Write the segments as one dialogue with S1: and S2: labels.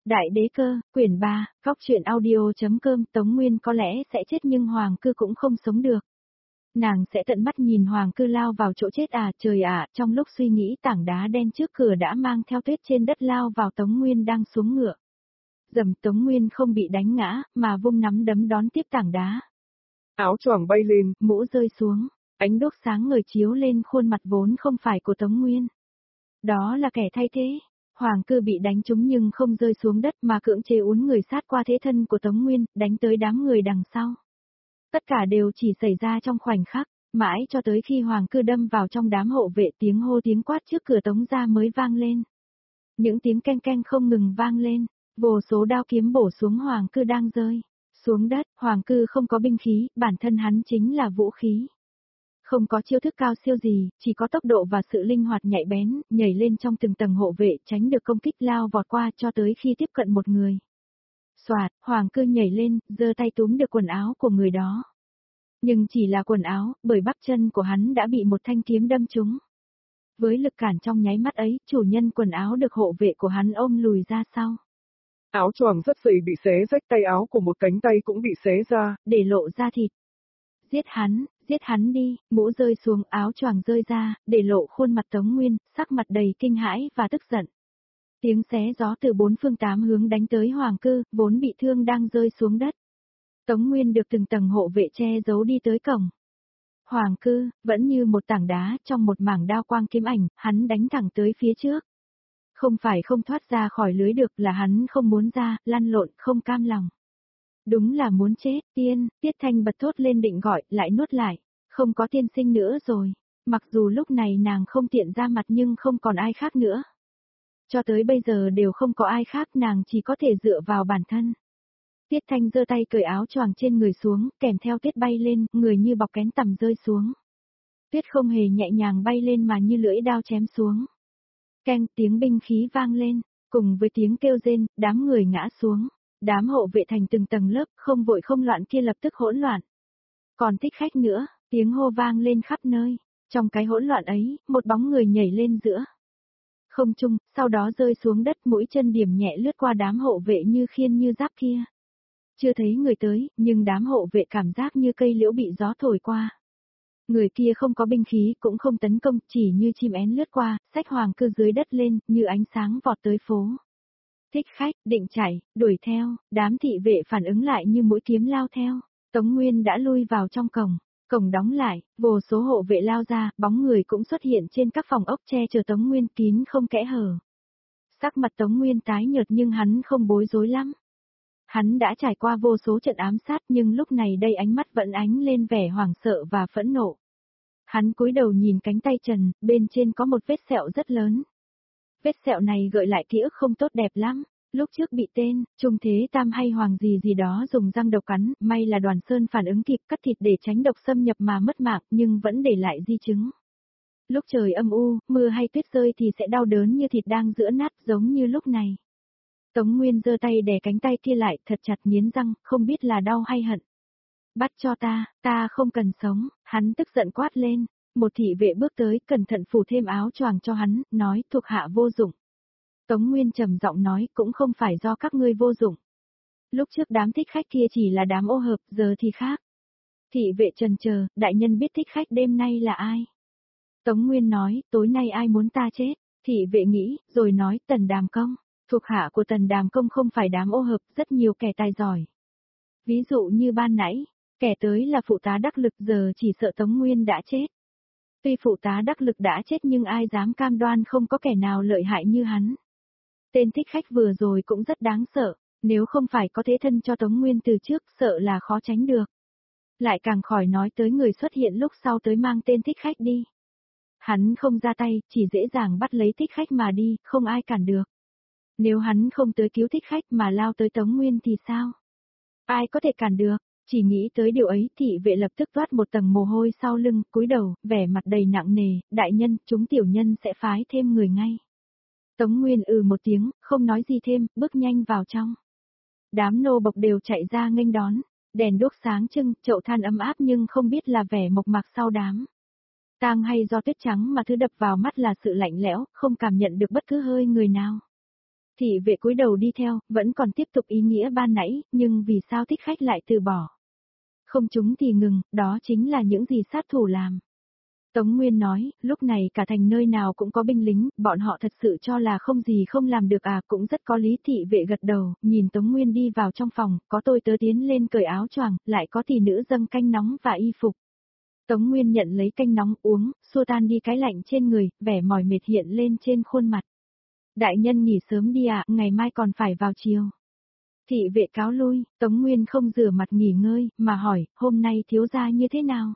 S1: Đại đế cơ, quyển 3, góc truyện audio.com. Tống Nguyên có lẽ sẽ chết nhưng Hoàng Cư cũng không sống được. Nàng sẽ tận mắt nhìn Hoàng Cư lao vào chỗ chết à, trời ạ, trong lúc suy nghĩ tảng đá đen trước cửa đã mang theo tuyết trên đất lao vào Tống Nguyên đang xuống ngựa. Dầm, Tống Nguyên không bị đánh ngã, mà vung nắm đấm đón tiếp tảng đá.
S2: Áo choàng bay lên,
S1: mũ rơi xuống, ánh đuốc sáng ngời chiếu lên khuôn mặt vốn không phải của Tống Nguyên. Đó là kẻ thay thế. Hoàng Cư bị đánh trúng nhưng không rơi xuống đất mà cưỡng chế uốn người sát qua thế thân của Tống Nguyên, đánh tới đám người đằng sau. Tất cả đều chỉ xảy ra trong khoảnh khắc, mãi cho tới khi Hoàng Cư đâm vào trong đám hộ vệ, tiếng hô tiếng quát trước cửa Tống gia mới vang lên. Những tiếng keng keng không ngừng vang lên, vô số đao kiếm bổ xuống Hoàng Cư đang rơi xuống đất. Hoàng Cư không có binh khí, bản thân hắn chính là vũ khí. Không có chiêu thức cao siêu gì, chỉ có tốc độ và sự linh hoạt nhạy bén, nhảy lên trong từng tầng hộ vệ, tránh được công kích lao vọt qua cho tới khi tiếp cận một người. Soạt, Hoàng Cư nhảy lên, giơ tay túm được quần áo của người đó. Nhưng chỉ là quần áo, bởi bắp chân của hắn đã bị một thanh kiếm đâm trúng. Với lực cản trong nháy mắt ấy, chủ nhân quần áo được hộ vệ của hắn ôm lùi ra sau.
S2: Áo choàng rất dày bị xé rách, tay áo của một cánh tay cũng bị xé ra,
S1: để lộ ra thịt. Giết hắn đi, mũ rơi xuống, áo choàng rơi ra, để lộ khuôn mặt Tống Nguyên, sắc mặt đầy kinh hãi và tức giận. Tiếng xé gió từ bốn phương tám hướng đánh tới Hoàng Cư, vốn bị thương đang rơi xuống đất. Tống Nguyên được từng tầng hộ vệ che giấu đi tới cổng. Hoàng Cư, vẫn như một tảng đá trong một mảng đao quang kiếm ảnh, hắn đánh thẳng tới phía trước. Không phải không thoát ra khỏi lưới được, là hắn không muốn ra, lăn lộn, không cam lòng. Đúng là muốn chết. Tiết Thanh bật thốt lên định gọi, lại nuốt lại. Không có tiên sinh nữa rồi. Mặc dù lúc này nàng không tiện ra mặt nhưng không còn ai khác nữa. Cho tới bây giờ đều không có ai khác, nàng chỉ có thể dựa vào bản thân. Tiết Thanh giơ tay cởi áo choàng trên người xuống, kèm theo tuyết bay lên, người như bọc kén tằm rơi xuống. Tuyết không hề nhẹ nhàng bay lên mà như lưỡi đao chém xuống. Keng, tiếng binh khí vang lên, cùng với tiếng kêu rên, đám người ngã xuống. Đám hộ vệ thành từng tầng lớp, không vội không loạn kia lập tức hỗn loạn. Còn Thích Khách nữa, tiếng hô vang lên khắp nơi. Trong cái hỗn loạn ấy, một bóng người nhảy lên giữa không trung, sau đó rơi xuống đất, mũi chân điểm nhẹ lướt qua đám hộ vệ như khiên như giáp kia. Chưa thấy người tới, nhưng đám hộ vệ cảm giác như cây liễu bị gió thổi qua. Người kia không có binh khí, cũng không tấn công, chỉ như chim én lướt qua, xách Hoàng Cư dưới đất lên, như ánh sáng vọt tới phố. Thích Khách, định chạy, đuổi theo, đám thị vệ phản ứng lại như mũi kiếm lao theo. Tống Nguyên đã lui vào trong cổng, cổng đóng lại, vô số hộ vệ lao ra, bóng người cũng xuất hiện trên các phòng ốc che chở Tống Nguyên kín không kẽ hở. Sắc mặt Tống Nguyên tái nhợt nhưng hắn không bối rối lắm. Hắn đã trải qua vô số trận ám sát nhưng lúc này đây ánh mắt vẫn ánh lên vẻ hoảng sợ và phẫn nộ. Hắn cúi đầu nhìn cánh tay trần, bên trên có một vết sẹo rất lớn. Vết sẹo này gợi lại ký ức không tốt đẹp lắm. Lúc trước bị tên, Trung Thế Tam hay Hoàng gì đó dùng răng độc cắn, may là Đoàn Sơn phản ứng kịp cắt thịt để tránh độc xâm nhập mà mất mạng, nhưng vẫn để lại di chứng. Lúc trời âm u, mưa hay tuyết rơi thì sẽ đau đớn như thịt đang giã nát, giống như lúc này. Tống Nguyên giơ tay đè cánh tay kia lại, thật chặt nghiến răng, không biết là đau hay hận. Bắt cho ta không cần sống, hắn tức giận quát lên. Một thị vệ bước tới, cẩn thận phủ thêm áo choàng cho hắn, nói thuộc hạ vô dụng. Tống Nguyên trầm giọng nói, cũng không phải do các ngươi vô dụng. Lúc trước đám Thích Khách kia chỉ là đám ô hợp, giờ thì khác. Thị vệ trần chờ, đại nhân biết Thích Khách đêm nay là ai? Tống Nguyên nói, tối nay ai muốn ta chết? Thị vệ nghĩ, rồi nói, Tần Đàm Công. Thuộc hạ của Tần Đàm Công không phải đám ô hợp, rất nhiều kẻ tài giỏi. Ví dụ như ban nãy, kẻ tới là phụ tá đắc lực, giờ chỉ sợ Tống Nguyên đã chết. Tuy phụ tá đắc lực đã chết nhưng ai dám cam đoan không có kẻ nào lợi hại như hắn. Tên Thích Khách vừa rồi cũng rất đáng sợ, nếu không phải có thế thân cho Tống Nguyên từ trước sợ là khó tránh được. Lại càng khỏi nói tới người xuất hiện lúc sau tới mang tên Thích Khách đi. Hắn không ra tay, chỉ dễ dàng bắt lấy Thích Khách mà đi, không ai cản được. Nếu hắn không tới cứu Thích Khách mà lao tới Tống Nguyên thì sao? Ai có thể cản được? Chỉ nghĩ tới điều ấy, thị vệ lập tức toát một tầng mồ hôi sau lưng, cúi đầu, vẻ mặt đầy nặng nề, đại nhân, chúng tiểu nhân sẽ phái thêm người ngay. Tống Nguyên một tiếng, không nói gì thêm, bước nhanh vào trong. Đám nô bộc đều chạy ra nghênh đón, đèn đuốc sáng trưng, chậu than ấm áp nhưng không biết là vẻ mộc mạc sau đám tang hay do tuyết trắng mà thứ đập vào mắt là sự lạnh lẽo, không cảm nhận được bất cứ hơi người nào. Thị vệ cúi đầu đi theo, vẫn còn tiếp tục ý nghĩa ban nãy, nhưng vì sao thích khách lại từ bỏ? Không chúng thì ngừng, đó chính là những gì sát thủ làm. Tống Nguyên nói, lúc này cả thành nơi nào cũng có binh lính, bọn họ thật sự cho là không gì không làm được à, cũng rất có lý. Thị vệ gật đầu, nhìn Tống Nguyên đi vào trong phòng, có tôi tớ tiến lên cởi áo choàng, lại có tỷ nữ dâng canh nóng và y phục. Tống Nguyên nhận lấy canh nóng uống, xua tan đi cái lạnh trên người, vẻ mỏi mệt hiện lên trên khuôn mặt. Đại nhân nghỉ sớm đi ạ, ngày mai còn phải vào chiều. Thị vệ cáo lui, Tống Nguyên không rửa mặt nghỉ ngơi, mà hỏi, hôm nay thiếu gia như thế nào?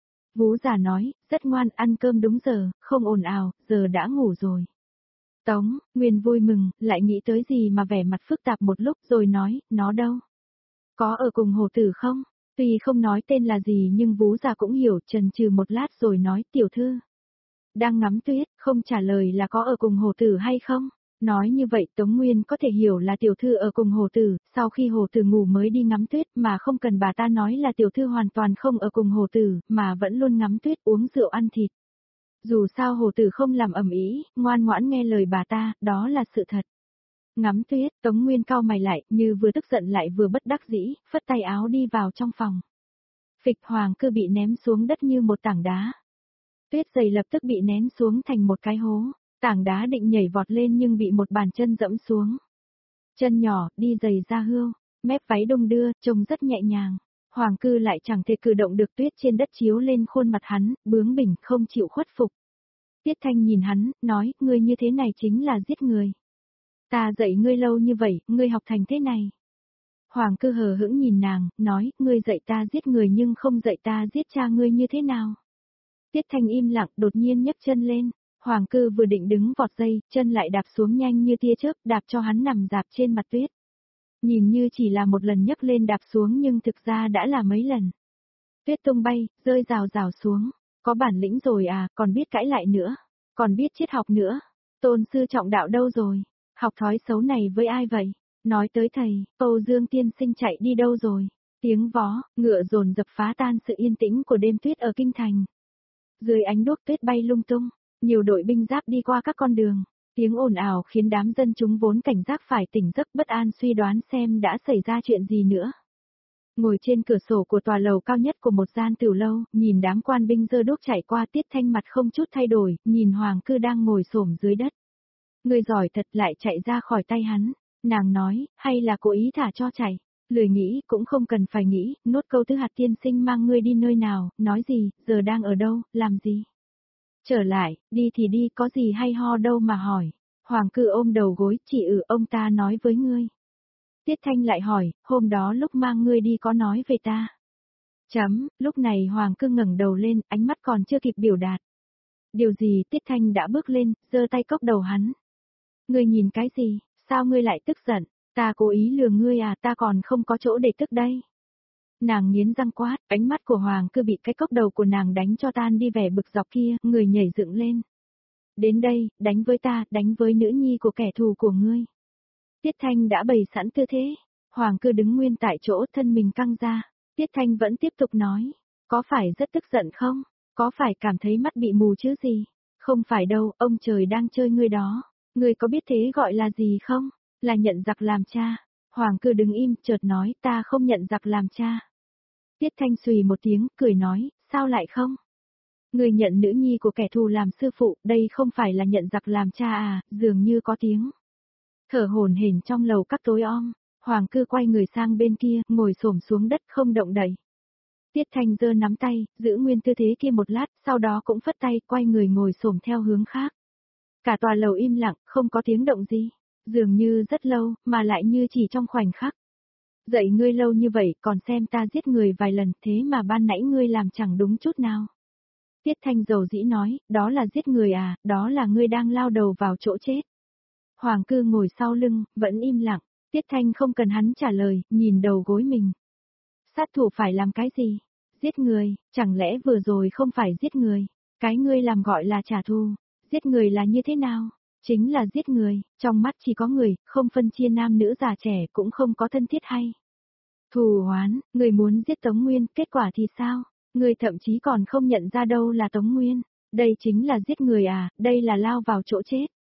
S1: Vú già nói, rất ngoan, ăn cơm đúng giờ, không ồn ào, giờ đã ngủ rồi. Tống Nguyên vui mừng, lại nghĩ tới gì mà vẻ mặt phức tạp một lúc rồi nói, nó đâu? Có ở cùng hổ tử không? Tuy không nói tên là gì nhưng vú già cũng hiểu, chần chừ một lát rồi nói, tiểu thư. Đang ngắm tuyết, không trả lời là có ở cùng hổ tử hay không? Nói như vậy Tống Nguyên có thể hiểu là tiểu thư ở cùng hổ tử, sau khi hổ tử ngủ mới đi ngắm tuyết mà không cần bà ta nói là tiểu thư hoàn toàn không ở cùng hổ tử, mà vẫn luôn ngắm tuyết uống rượu ăn thịt. Dù sao hổ tử không làm ầm ĩ, ngoan ngoãn nghe lời bà ta, đó là sự thật. Ngắm tuyết, Tống Nguyên cau mày lại, như vừa tức giận lại vừa bất đắc dĩ, phất tay áo đi vào trong phòng. Phịch Hoàng Cư bị ném xuống đất như một tảng đá. Tuyết dày lập tức bị nén xuống thành một cái hố. Tảng đá định nhảy vọt lên nhưng bị một bàn chân dẫm xuống. Chân nhỏ, đi giày da hươu, mép váy đung đưa, trông rất nhẹ nhàng. Hoàng Cư lại chẳng thể cử động được, tuyết trên đất chiếu lên khuôn mặt hắn, bướng bỉnh không chịu khuất phục. Tiết Thanh nhìn hắn, nói, ngươi như thế này chính là giết người. Ta dạy ngươi lâu như vậy, ngươi học thành thế này. Hoàng Cư hờ hững nhìn nàng, nói, ngươi dạy ta giết người nhưng không dạy ta giết cha ngươi như thế nào. Tiết Thanh im lặng, đột nhiên nhấc chân lên. Hoàng Cư vừa định đứng vọt dây, chân lại đạp xuống nhanh như tia chớp, đạp cho hắn nằm dạp trên mặt tuyết. Nhìn như chỉ là một lần nhấc lên đạp xuống nhưng thực ra đã là mấy lần. Tuyết tung bay, rơi rào rào xuống. Có bản lĩnh rồi à, còn biết cãi lại nữa. Còn biết triết học nữa. Tôn sư trọng đạo đâu rồi? Học thói xấu này với ai vậy? Nói tới thầy, Âu Dương tiên sinh chạy đi đâu rồi? Tiếng vó, ngựa dồn dập phá tan sự yên tĩnh của đêm tuyết ở kinh thành. Dưới ánh đuốc tuyết bay lung tung. Nhiều đội binh giáp đi qua các con đường, tiếng ồn ào khiến đám dân chúng vốn cảnh giác phải tỉnh giấc bất an suy đoán xem đã xảy ra chuyện gì nữa. Ngồi trên cửa sổ của tòa lầu cao nhất của một gian tiểu lâu, nhìn đám quan binh giơ đuốc chạy qua, Tiết Thanh mặt không chút thay đổi, nhìn Hoàng Cư đang ngồi xổm dưới đất. Người giỏi thật, lại chạy ra khỏi tay hắn. Nàng nói, hay là cố ý thả cho chạy. Lười nghĩ cũng không cần phải nghĩ, nốt câu thứ hạt tiên sinh mang ngươi đi nơi nào, nói gì, giờ đang ở đâu, làm gì. Trở lại, đi thì đi, có gì hay ho đâu mà hỏi. Hoàng Cư ôm đầu gối, chỉ ông ta nói với ngươi. Tiết Thanh lại hỏi, hôm đó lúc mang ngươi đi có nói về ta. Lúc này Hoàng Cư ngẩng đầu lên, ánh mắt còn chưa kịp biểu đạt. Điều gì, Tiết Thanh đã bước lên, giơ tay cốc đầu hắn. Ngươi nhìn cái gì, sao ngươi lại tức giận, ta cố ý lừa ngươi à, ta còn không có chỗ để tức đây. Nàng nghiến răng quát, ánh mắt của Hoàng Cư bị cái cốc đầu của nàng đánh cho tan đi vẻ bực dọc kia, người nhảy dựng lên. Đến đây, đánh với ta, đánh với nữ nhi của kẻ thù của ngươi. Tiết Thanh đã bày sẵn tư thế, Hoàng Cư đứng nguyên tại chỗ, thân mình căng ra. Tiết Thanh vẫn tiếp tục nói, có phải rất tức giận không? Có phải cảm thấy mắt bị mù chứ gì? Không phải đâu, ông trời đang chơi ngươi đó. Ngươi có biết thế gọi là gì không? Là nhận giặc làm cha. Hoàng Cư đứng im, chợt nói, ta không nhận giặc làm cha. Tiết Thanh xùy một tiếng, cười nói, sao lại không? Người nhận nữ nhi của kẻ thù làm sư phụ, đây không phải là nhận giặc làm cha à, dường như có tiếng. Thở hổn hển trong lầu các tối om, Hoàng Cư quay người sang bên kia, ngồi xổm xuống đất không động đậy. Tiết Thanh giơ nắm tay, giữ nguyên tư thế kia một lát, sau đó cũng phất tay, quay người ngồi xổm theo hướng khác. Cả tòa lầu im lặng, không có tiếng động gì, dường như rất lâu, mà lại như chỉ trong khoảnh khắc. Dạy ngươi lâu như vậy, còn xem ta giết người vài lần, thế mà ban nãy ngươi làm chẳng đúng chút nào. Tiết Thanh dầu dĩ nói, đó là giết người à, đó là ngươi đang lao đầu vào chỗ chết. Hoàng Cư ngồi sau lưng, vẫn im lặng, Tiết Thanh không cần hắn trả lời, nhìn đầu gối mình. Sát thủ phải làm cái gì? Giết người, chẳng lẽ vừa rồi không phải giết người? Cái ngươi làm gọi là trả thù. Giết người là như thế nào? Chính là giết người, trong mắt chỉ có người, không phân chia nam nữ già trẻ, cũng không có thân thiết hay. Thù oán, người muốn giết Tống Nguyên, kết quả thì sao? Người thậm chí còn không nhận ra đâu là Tống Nguyên. Đây chính là giết người à, đây là lao vào chỗ chết.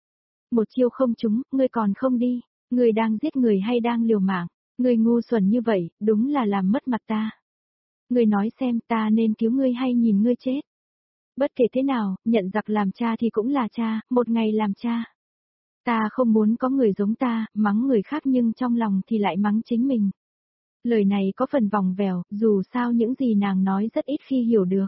S1: một chiêu không trúng, ngươi còn không đi, ngươi đang giết người hay đang liều mạng, ngươi ngu xuẩn như vậy, đúng là làm mất mặt ta. Ngươi nói xem ta nên cứu ngươi hay nhìn ngươi chết. Bất kể thế nào, nhận giặc làm cha thì cũng là cha, một ngày làm cha. Ta không muốn có người giống ta, mắng người khác nhưng trong lòng thì lại mắng chính mình. Lời này có phần vòng vèo, dù sao những gì nàng nói rất ít khi hiểu được.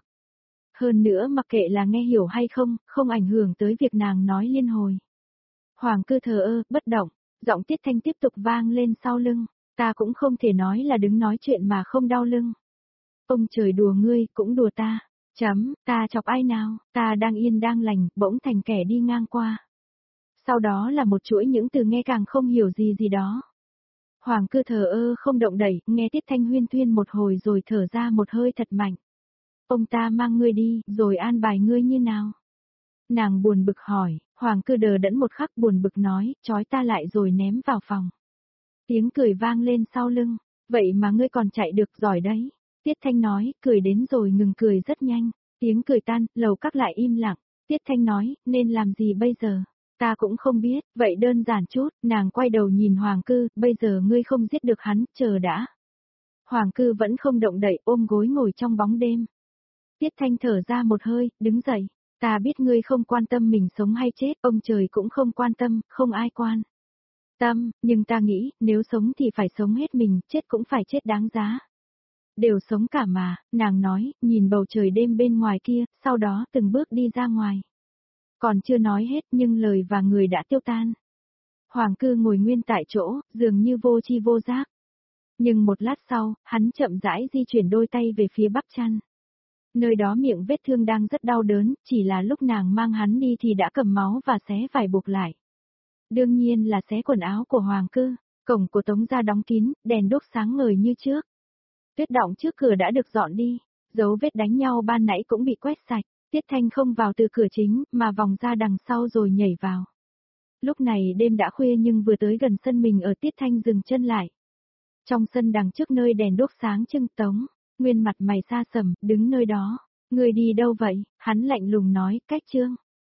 S1: Hơn nữa mặc kệ là nghe hiểu hay không, không ảnh hưởng tới việc nàng nói liên hồi. Hoàng Cư thờ ơ, bất động, giọng Tiết Thanh tiếp tục vang lên sau lưng. Ta cũng không thể nói là đứng nói chuyện mà không đau lưng. Ông trời đùa ngươi, cũng đùa ta. Ta chọc ai nào, ta đang yên đang lành, bỗng thành kẻ đi ngang qua. Sau đó là một chuỗi những từ nghe càng không hiểu gì gì đó. Hoàng Cư thờ ơ không động đẩy, nghe Tiết Thanh huyên thuyên một hồi rồi thở ra một hơi thật mạnh. Ông ta mang ngươi đi, rồi an bài ngươi như nào? Nàng buồn bực hỏi, Hoàng Cư đờ đẫn một khắc buồn bực nói, trói ta lại rồi ném vào phòng. Tiếng cười vang lên sau lưng, vậy mà ngươi còn chạy được giỏi đấy. Tiết Thanh nói, cười đến rồi ngừng cười rất nhanh, tiếng cười tan, lầu các lại im lặng. Tiết Thanh nói, nên làm gì bây giờ? Ta cũng không biết, vậy đơn giản chút, nàng quay đầu nhìn Hoàng Cư, bây giờ ngươi không giết được hắn, chờ đã. Hoàng Cư vẫn không động đậy ôm gối ngồi trong bóng đêm. Tiết Thanh thở ra một hơi, đứng dậy, ta biết ngươi không quan tâm mình sống hay chết, ông trời cũng không quan tâm, không ai quan tâm, nhưng ta nghĩ, nếu sống thì phải sống hết mình, chết cũng phải chết đáng giá. Đều sống cả mà, nàng nói, nhìn bầu trời đêm bên ngoài kia, sau đó từng bước đi ra ngoài. Còn chưa nói hết nhưng lời và người đã tiêu tan. Hoàng Cư ngồi nguyên tại chỗ, dường như vô tri vô giác. Nhưng một lát sau, hắn chậm rãi di chuyển đôi tay về phía bắp chân. Nơi đó miệng vết thương đang rất đau đớn, chỉ là lúc nàng mang hắn đi thì đã cầm máu và xé vải buộc lại. Đương nhiên là xé quần áo của Hoàng Cư, cổng của Tống gia đóng kín, đèn đuốc sáng ngời như trước. Tuyết đọng trước cửa đã được dọn đi, dấu vết đánh nhau ban nãy cũng bị quét sạch, Tiết Thanh không vào từ cửa chính, mà vòng ra đằng sau rồi nhảy vào. Lúc này đêm đã khuya nhưng vừa tới gần sân mình ở Tiết Thanh dừng chân lại. Trong sân đằng trước nơi đèn đuốc sáng trưng Tống, Nguyên mặt mày xa sầm, đứng nơi đó. Người đi đâu vậy? Hắn lạnh lùng nói, cách Trương.